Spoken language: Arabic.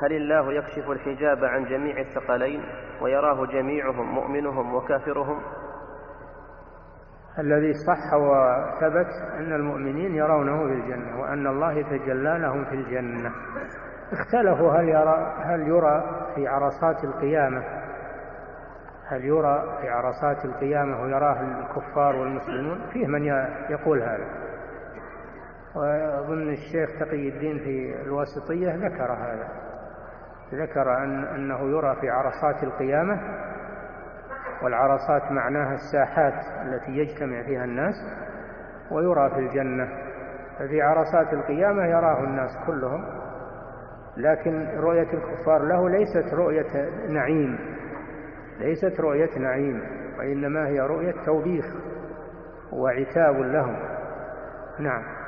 هل الله يكشف الحجاب عن جميع الثقلين ويراه جميعهم مؤمنهم وكافرهم؟ الذي صح وثبت أن المؤمنين يرونه في الجنة، وأن الله يتجلى لهم في الجنة. اختلفوا هل يرى في عرصات القيامة، هل يرى في عرصات القيامة ويراه الكفار والمسلمون؟ فيه من يقول هذا، وأظن الشيخ تقي الدين في الواسطية ذكر هذا، ذكر أنه يرى في عرصات القيامة، والعرصات معناها الساحات التي يجتمع فيها الناس، ويرى في الجنة. ففي عرصات القيامة يراه الناس كلهم، لكن رؤية الكفار له ليست رؤية نعيم، ليست رؤية نعيم، وإنما هي رؤية توبيخ وعتاب لهم. نعم.